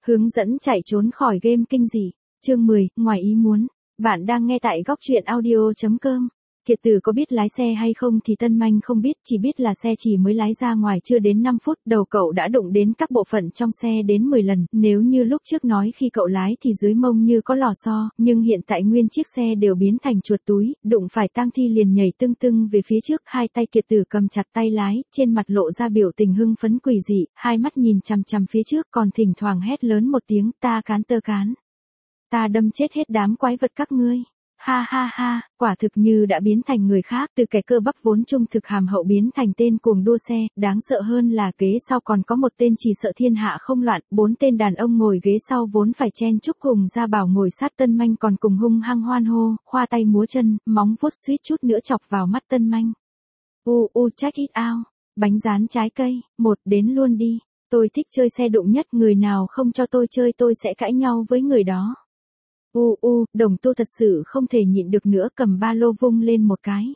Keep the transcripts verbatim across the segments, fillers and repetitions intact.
Hướng dẫn chạy trốn khỏi game kinh dị. Chương mười, ngoài ý muốn. Bạn đang nghe tại góc truyện audio chấm com. Kiệt Tử có biết lái xe hay không thì Tân Manh không biết, chỉ biết là xe chỉ mới lái ra ngoài chưa đến năm phút, đầu cậu đã đụng đến các bộ phận trong xe đến mười lần, nếu như lúc trước nói khi cậu lái thì dưới mông như có lò xo, nhưng hiện tại nguyên chiếc xe đều biến thành chuột túi, đụng phải tang thi liền nhảy tưng tưng về phía trước, hai tay Kiệt Tử cầm chặt tay lái, trên mặt lộ ra biểu tình hưng phấn quỷ dị, hai mắt nhìn chằm chằm phía trước còn thỉnh thoảng hét lớn một tiếng ta cán tơ cán. Ta đâm chết hết đám quái vật các ngươi. Ha ha ha, quả thực như đã biến thành người khác, từ kẻ cơ bắp vốn trung thực hàm hậu biến thành tên cuồng đua xe, đáng sợ hơn là ghế sau còn có một tên chỉ sợ thiên hạ không loạn, bốn tên đàn ông ngồi ghế sau vốn phải chen chúc Hùng Gia Bảo ngồi sát Tân Manh còn cùng hung hăng hoan hô, khoa tay múa chân, móng vuốt suýt chút nữa chọc vào mắt Tân Manh. U u check it out, bánh rán trái cây, một đến luôn đi, tôi thích chơi xe đụng nhất, người nào không cho tôi chơi tôi sẽ cãi nhau với người đó. U u, Đồng Tu thật sự không thể nhịn được nữa, cầm ba lô vung lên một cái.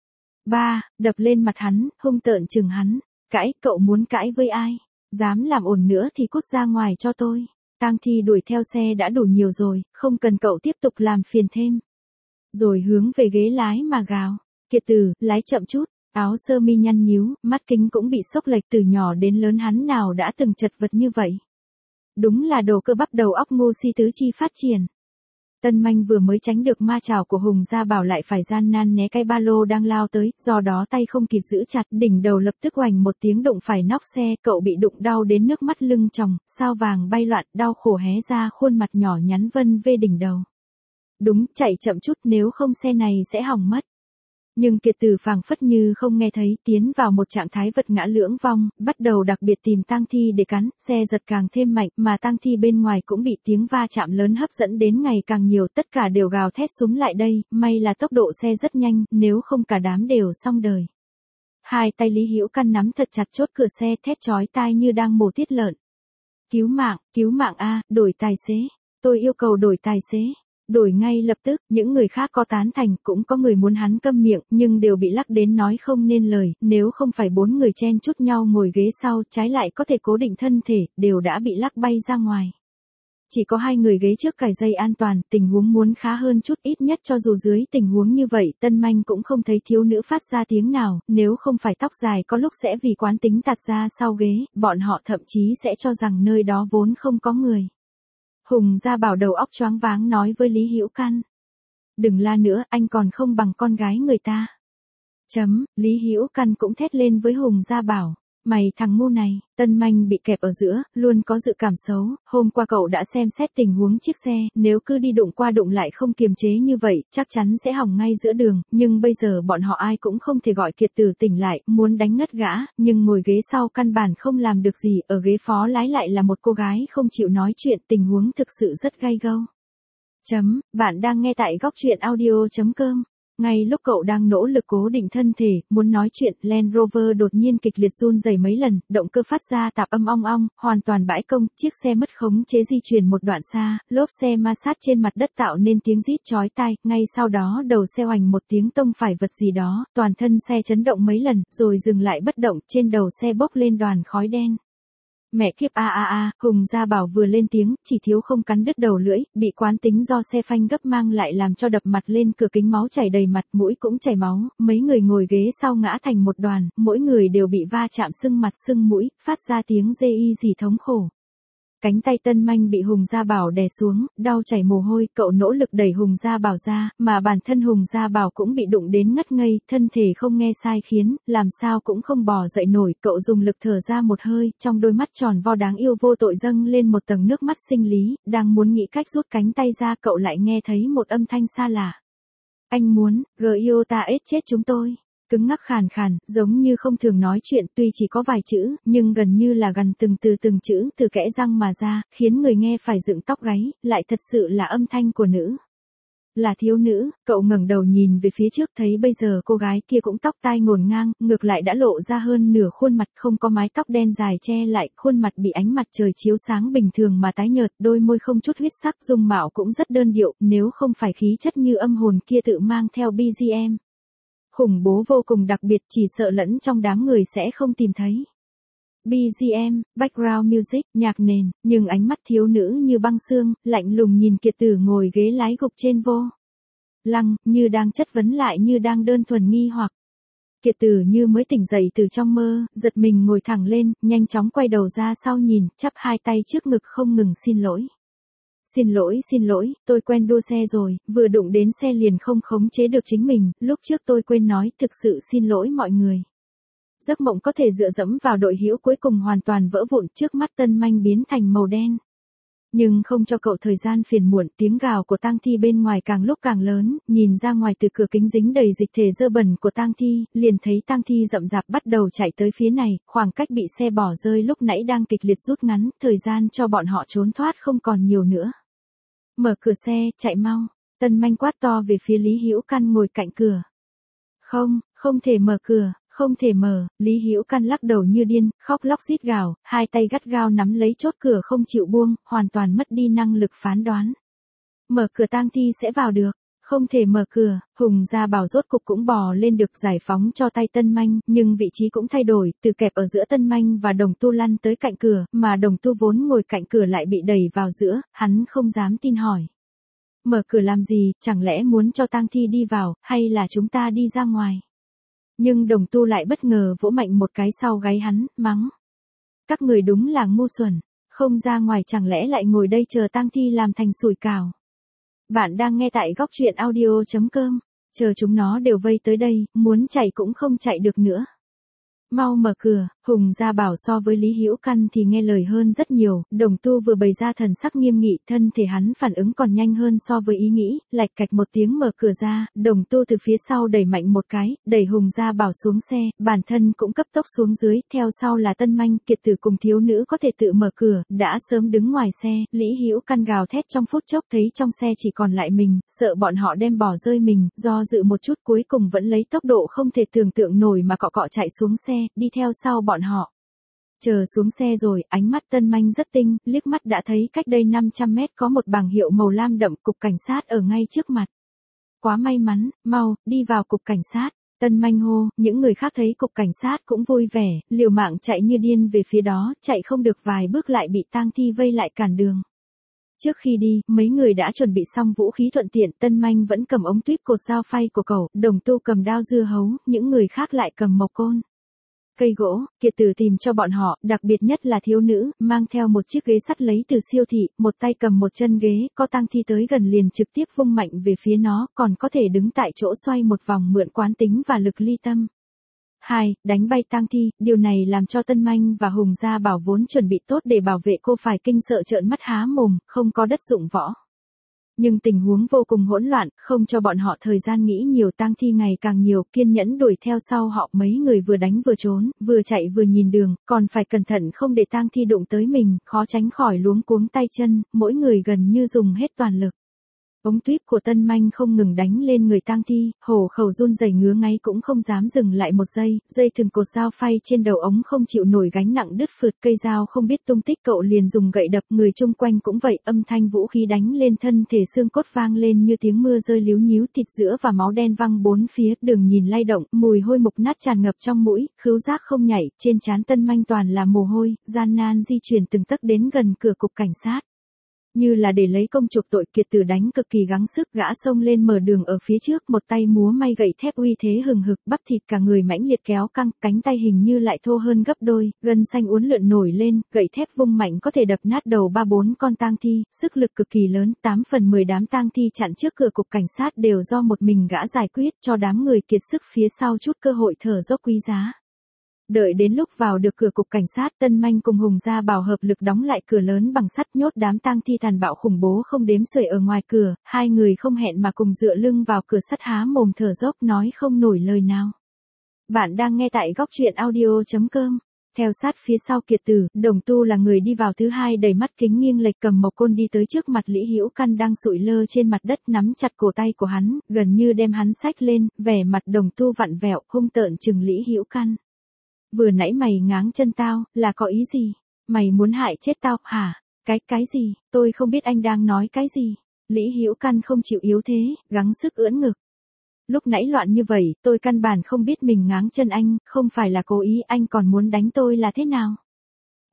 Ba, đập lên mặt hắn, hung tợn chừng hắn. Cãi, cậu muốn cãi với ai? Dám làm ồn nữa thì cút ra ngoài cho tôi. Tang thi đuổi theo xe đã đủ nhiều rồi, không cần cậu tiếp tục làm phiền thêm. Rồi hướng về ghế lái mà gào. Kiệt Tử, lái chậm chút. Áo sơ mi nhăn nhíu, mắt kính cũng bị xốc lệch, từ nhỏ đến lớn hắn nào đã từng chật vật như vậy. Đúng là đồ cơ bắp đầu óc ngu si tứ chi phát triển. Tân Manh vừa mới tránh được ma chảo của Hùng Gia Bảo lại phải gian nan né cái ba lô đang lao tới, do đó tay không kịp giữ chặt, đỉnh đầu lập tức oành một tiếng đụng phải nóc xe, cậu bị đụng đau đến nước mắt lưng tròng, sao vàng bay loạn, đau khổ hé ra khuôn mặt nhỏ nhắn vân vê đỉnh đầu. Đúng, chạy chậm chút nếu không xe này sẽ hỏng mất. Nhưng Kiệt Tử phảng phất như không nghe thấy, tiến vào một trạng thái vật ngã lưỡng vong, bắt đầu đặc biệt tìm tang thi để cắn, xe giật càng thêm mạnh, mà tang thi bên ngoài cũng bị tiếng va chạm lớn hấp dẫn đến ngày càng nhiều, tất cả đều gào thét súng lại đây, may là tốc độ xe rất nhanh, nếu không cả đám đều xong đời. Hai tay Lý Hữu Căn nắm thật chặt chốt cửa xe, thét chói tai như đang mổ tiết lợn. Cứu mạng, cứu mạng a, đổi tài xế, tôi yêu cầu đổi tài xế. Đổi ngay lập tức, những người khác có tán thành, cũng có người muốn hắn câm miệng, nhưng đều bị lắc đến nói không nên lời, nếu không phải bốn người chen chúc nhau ngồi ghế sau, trái lại có thể cố định thân thể, đều đã bị lắc bay ra ngoài. Chỉ có hai người ghế trước cài dây an toàn, tình huống muốn khá hơn chút, ít nhất cho dù dưới tình huống như vậy, Tân Manh cũng không thấy thiếu nữ phát ra tiếng nào, nếu không phải tóc dài có lúc sẽ vì quán tính tạt ra sau ghế, bọn họ thậm chí sẽ cho rằng nơi đó vốn không có người. Hùng Gia Bảo đầu óc choáng váng nói với Lý Hữu Căn. Đừng la nữa, anh còn không bằng con gái người ta. Chấm, Lý Hữu Căn cũng thét lên với Hùng Gia Bảo. Mày thằng ngu này, Tân Manh bị kẹp ở giữa, luôn có dự cảm xấu, hôm qua cậu đã xem xét tình huống chiếc xe, nếu cứ đi đụng qua đụng lại không kiềm chế như vậy, chắc chắn sẽ hỏng ngay giữa đường, nhưng bây giờ bọn họ ai cũng không thể gọi Kiệt Tử tỉnh lại, muốn đánh ngất gã, nhưng ngồi ghế sau căn bản không làm được gì, ở ghế phó lái lại là một cô gái không chịu nói chuyện, tình huống thực sự rất gay go. Chấm, bạn đang nghe tại góc truyện audio chấm com. Ngay lúc cậu đang nỗ lực cố định thân thể, muốn nói chuyện, Land Rover đột nhiên kịch liệt run rẩy mấy lần, động cơ phát ra tạp âm ong ong, hoàn toàn bãi công, chiếc xe mất khống chế di chuyển một đoạn xa, lốp xe ma sát trên mặt đất tạo nên tiếng rít chói tai, ngay sau đó đầu xe oành một tiếng tông phải vật gì đó, toàn thân xe chấn động mấy lần, rồi dừng lại bất động, trên đầu xe bốc lên đoàn khói đen. Mẹ kiếp a a a, Hùng Gia Bảo vừa lên tiếng, chỉ thiếu không cắn đứt đầu lưỡi, bị quán tính do xe phanh gấp mang lại làm cho đập mặt lên cửa kính, máu chảy đầy mặt, mũi cũng chảy máu, mấy người ngồi ghế sau ngã thành một đoàn, mỗi người đều bị va chạm sưng mặt sưng mũi, phát ra tiếng rê y gì thống khổ. Cánh tay Tân Manh bị Hùng Gia Bảo đè xuống, đau chảy mồ hôi, cậu nỗ lực đẩy Hùng Gia Bảo ra, mà bản thân Hùng Gia Bảo cũng bị đụng đến ngất ngây, thân thể không nghe sai khiến, làm sao cũng không bò dậy nổi, cậu dùng lực thở ra một hơi, trong đôi mắt tròn vo đáng yêu vô tội dâng lên một tầng nước mắt sinh lý, đang muốn nghĩ cách rút cánh tay ra, cậu lại nghe thấy một âm thanh xa lạ. Anh muốn, gờ yêu ta ết chết chúng tôi. Cứng ngắc khàn khàn, giống như không thường nói chuyện, tuy chỉ có vài chữ, nhưng gần như là gần từng từ từng chữ từ kẽ răng mà ra, khiến người nghe phải dựng tóc gáy, lại thật sự là âm thanh của nữ. Là thiếu nữ, cậu ngẩng đầu nhìn về phía trước thấy bây giờ cô gái kia cũng tóc tai ngổn ngang, ngược lại đã lộ ra hơn nửa khuôn mặt, không có mái tóc đen dài che lại, khuôn mặt bị ánh mặt trời chiếu sáng bình thường mà tái nhợt, đôi môi không chút huyết sắc, dung mạo cũng rất đơn điệu, nếu không phải khí chất như âm hồn kia tự mang theo bê giê em. Khủng bố vô cùng đặc biệt, chỉ sợ lẫn trong đám người sẽ không tìm thấy. bê giê em, background music, nhạc nền, nhưng ánh mắt thiếu nữ như băng xương, lạnh lùng nhìn Kiệt Tử ngồi ghế lái gục trên vô lăng, như đang chất vấn lại như đang đơn thuần nghi hoặc. Kiệt Tử như mới tỉnh dậy từ trong mơ, giật mình ngồi thẳng lên, nhanh chóng quay đầu ra sau nhìn, chắp hai tay trước ngực không ngừng xin lỗi. Xin lỗi, xin lỗi, tôi quen đua xe rồi, vừa đụng đến xe liền không khống chế được chính mình, lúc trước tôi quên nói, thực sự xin lỗi mọi người. Giấc mộng có thể dựa dẫm vào đội hữu cuối cùng hoàn toàn vỡ vụn, trước mắt Tân Manh biến thành màu đen. Nhưng không cho cậu thời gian phiền muộn, tiếng gào của tang thi bên ngoài càng lúc càng lớn, nhìn ra ngoài từ cửa kính dính đầy dịch thể dơ bẩn của tang thi, liền thấy tang thi rậm rạp bắt đầu chạy tới phía này, khoảng cách bị xe bỏ rơi lúc nãy đang kịch liệt rút ngắn, thời gian cho bọn họ trốn thoát không còn nhiều nữa. Mở cửa xe, chạy mau, Tân Manh quát to về phía Lý Hữu Căn ngồi cạnh cửa. Không, không thể mở cửa. Không thể mở, Lý Hữu Căn lắc đầu như điên, khóc lóc rít gào, hai tay gắt gao nắm lấy chốt cửa không chịu buông, hoàn toàn mất đi năng lực phán đoán. Mở cửa tang thi sẽ vào được, không thể mở cửa, Hùng Gia Bảo rốt cục cũng bò lên được giải phóng cho tay Tân Manh, nhưng vị trí cũng thay đổi, từ kẹp ở giữa Tân Manh và Đồng Tu lăn tới cạnh cửa, mà Đồng Tu vốn ngồi cạnh cửa lại bị đẩy vào giữa, hắn không dám tin hỏi. Mở cửa làm gì, chẳng lẽ muốn cho tang thi đi vào, hay là chúng ta đi ra ngoài? Nhưng Đồng Tu lại bất ngờ vỗ mạnh một cái sau gáy hắn, mắng. Các người đúng là ngu xuẩn, không ra ngoài chẳng lẽ lại ngồi đây chờ tang thi làm thành sủi cảo. Bạn đang nghe tại góc truyện audio chấm com, chờ chúng nó đều vây tới đây, muốn chạy cũng không chạy được nữa. Mau mở cửa, Hùng Gia Bảo so với Lý Hữu Căn thì nghe lời hơn rất nhiều, Đồng Tu vừa bày ra thần sắc nghiêm nghị, thân thể hắn phản ứng còn nhanh hơn so với ý nghĩ, lạch cạch một tiếng mở cửa ra, Đồng Tu từ phía sau đẩy mạnh một cái, đẩy Hùng Gia Bảo xuống xe, bản thân cũng cấp tốc xuống dưới, theo sau là Tân Manh, Kiệt Tử cùng thiếu nữ có thể tự mở cửa, đã sớm đứng ngoài xe, Lý Hữu Căn gào thét trong phút chốc thấy trong xe chỉ còn lại mình, sợ bọn họ đem bỏ rơi mình, do dự một chút cuối cùng vẫn lấy tốc độ không thể tưởng tượng nổi mà cọ cọ chạy xuống xe, đi theo sau bọn họ. Chờ xuống xe rồi, ánh mắt Tân Manh rất tinh, liếc mắt đã thấy cách đây năm trăm mét có một bảng hiệu màu lam đậm cục cảnh sát ở ngay trước mặt. Quá may mắn, mau, đi vào cục cảnh sát. Tân Manh hô, những người khác thấy cục cảnh sát cũng vui vẻ, liều mạng chạy như điên về phía đó, chạy không được vài bước lại bị tang thi vây lại cản đường. Trước khi đi, mấy người đã chuẩn bị xong vũ khí thuận tiện, Tân Manh vẫn cầm ống tuyếp cột dao phay của cậu, Đồng Tu cầm đao dưa hấu, những người khác lại cầm mộc côn. Cây gỗ, Kiệt Tử tìm cho bọn họ, đặc biệt nhất là thiếu nữ, mang theo một chiếc ghế sắt lấy từ siêu thị, một tay cầm một chân ghế, có tang thi tới gần liền trực tiếp vung mạnh về phía nó, còn có thể đứng tại chỗ xoay một vòng mượn quán tính và lực ly tâm. hai. Đánh bay tang thi, điều này làm cho Tân Manh và Hùng Gia Bảo vốn chuẩn bị tốt để bảo vệ cô phải kinh sợ trợn mắt há mồm, không có đất dụng võ. Nhưng tình huống vô cùng hỗn loạn, không cho bọn họ thời gian nghĩ nhiều, tang thi ngày càng nhiều, kiên nhẫn đuổi theo sau họ, mấy người vừa đánh vừa trốn, vừa chạy vừa nhìn đường, còn phải cẩn thận không để tang thi đụng tới mình, khó tránh khỏi luống cuống tay chân, mỗi người gần như dùng hết toàn lực. Ống tuyếp của Tân Manh không ngừng đánh lên người tang thi, hổ khẩu run rẩy ngứa ngáy cũng không dám dừng lại một giây, dây thừng cột dao phay trên đầu ống không chịu nổi gánh nặng đứt phượt, cây dao không biết tung tích cậu liền dùng gậy đập, người chung quanh cũng vậy, âm thanh vũ khí đánh lên thân thể xương cốt vang lên như tiếng mưa rơi líu nhíu, thịt giữa và máu đen văng bốn phía, đường nhìn lay động, mùi hôi mục nát tràn ngập trong mũi, khứu giác không nhảy, trên trán Tân Manh toàn là mồ hôi, gian nan di chuyển từng tấc đến gần cửa cục cảnh sát. Như là để lấy công chuộc tội, Kiệt Tử đánh cực kỳ gắng sức, gã xông lên mở đường ở phía trước, một tay múa may gậy thép uy thế hừng hực, bắp thịt cả người mãnh liệt kéo căng, cánh tay hình như lại thô hơn gấp đôi, gân xanh uốn lượn nổi lên, gậy thép vung mạnh có thể đập nát đầu ba bốn con tang thi, sức lực cực kỳ lớn, tám phần mười đám tang thi chặn trước cửa cục cảnh sát đều do một mình gã giải quyết, cho đám người kiệt sức phía sau chút cơ hội thở dốc quý giá. Đợi đến lúc vào được cửa cục cảnh sát, Tân Manh cùng Hùng Gia Bảo hợp lực đóng lại cửa lớn bằng sắt, nhốt đám tang thi tàn bạo khủng bố không đếm xuể ở ngoài cửa, hai người không hẹn mà cùng dựa lưng vào cửa sắt há mồm thở dốc nói không nổi lời nào. Bạn đang nghe tại góc truyện audio chấm com. Theo sát phía sau Kiệt Tử, Đồng Tu là người đi vào thứ hai, đầy mắt kính nghiêng lệch cầm mộc côn đi tới trước mặt Lý Hữu Căn đang sụi lơ trên mặt đất, nắm chặt cổ tay của hắn, gần như đem hắn xách lên, vẻ mặt Đồng Tu vặn vẹo, hung tợn trừng Lý Hữu Căn. Vừa nãy mày ngáng chân tao, là có ý gì? Mày muốn hại chết tao, hả? Cái, cái gì? Tôi không biết anh đang nói cái gì. Lý Hữu Căn không chịu yếu thế, gắng sức ưỡn ngực. Lúc nãy loạn như vậy, tôi căn bản không biết mình ngáng chân anh, không phải là cố ý, anh còn muốn đánh tôi là thế nào?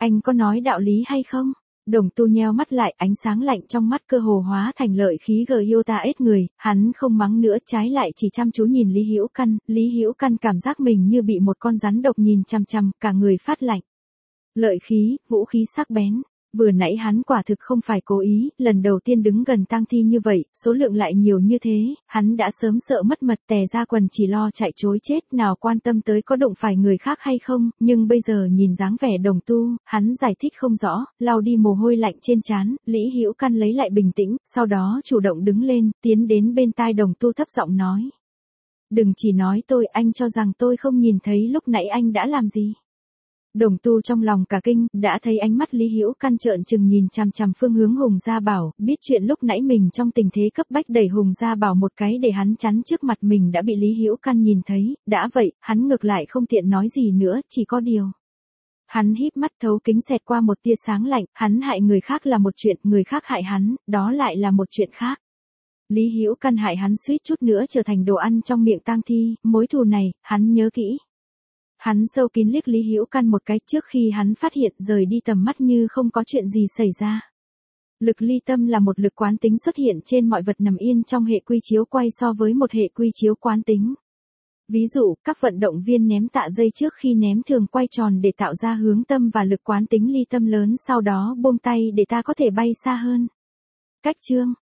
Anh có nói đạo lý hay không? Đồng Tu nheo mắt lại, ánh sáng lạnh trong mắt cơ hồ hóa thành lợi khí gờ yêu ta ết người, hắn không mắng nữa, trái lại chỉ chăm chú nhìn Lý Hữu Căn, Lý Hữu Căn cảm giác mình như bị một con rắn độc nhìn chằm chằm, cả người phát lạnh. Lợi khí, vũ khí sắc bén. Vừa nãy hắn quả thực không phải cố ý, lần đầu tiên đứng gần tang thi như vậy, số lượng lại nhiều như thế, hắn đã sớm sợ mất mật tè ra quần chỉ lo chạy trối chết, nào quan tâm tới có đụng phải người khác hay không, nhưng bây giờ nhìn dáng vẻ Đồng Tu, hắn giải thích không rõ, lau đi mồ hôi lạnh trên trán, Lý Hữu Căn lấy lại bình tĩnh, sau đó chủ động đứng lên, tiến đến bên tai Đồng Tu thấp giọng nói. Đừng chỉ nói tôi, anh cho rằng tôi không nhìn thấy lúc nãy anh đã làm gì. Đồng Tu trong lòng cả kinh, đã thấy ánh mắt Lý Hữu Căn trợn trừng nhìn chằm chằm phương hướng Hùng Gia Bảo, biết chuyện lúc nãy mình trong tình thế cấp bách đẩy Hùng Gia Bảo một cái để hắn chắn trước mặt mình đã bị Lý Hữu Căn nhìn thấy, đã vậy, hắn ngược lại không tiện nói gì nữa, chỉ có điều. Hắn híp mắt thấu kính xẹt qua một tia sáng lạnh, hắn hại người khác là một chuyện, người khác hại hắn, đó lại là một chuyện khác. Lý Hữu Căn hại hắn suýt chút nữa trở thành đồ ăn trong miệng tang thi, mối thù này, hắn nhớ kỹ. Hắn sâu kín liếc Lý Hữu Căn một cái trước khi hắn phát hiện rời đi tầm mắt như không có chuyện gì xảy ra. Lực ly tâm là một lực quán tính xuất hiện trên mọi vật nằm yên trong hệ quy chiếu quay so với một hệ quy chiếu quán tính. Ví dụ, các vận động viên ném tạ dây trước khi ném thường quay tròn để tạo ra hướng tâm và lực quán tính ly tâm lớn, sau đó buông tay để ta có thể bay xa hơn. Cách chương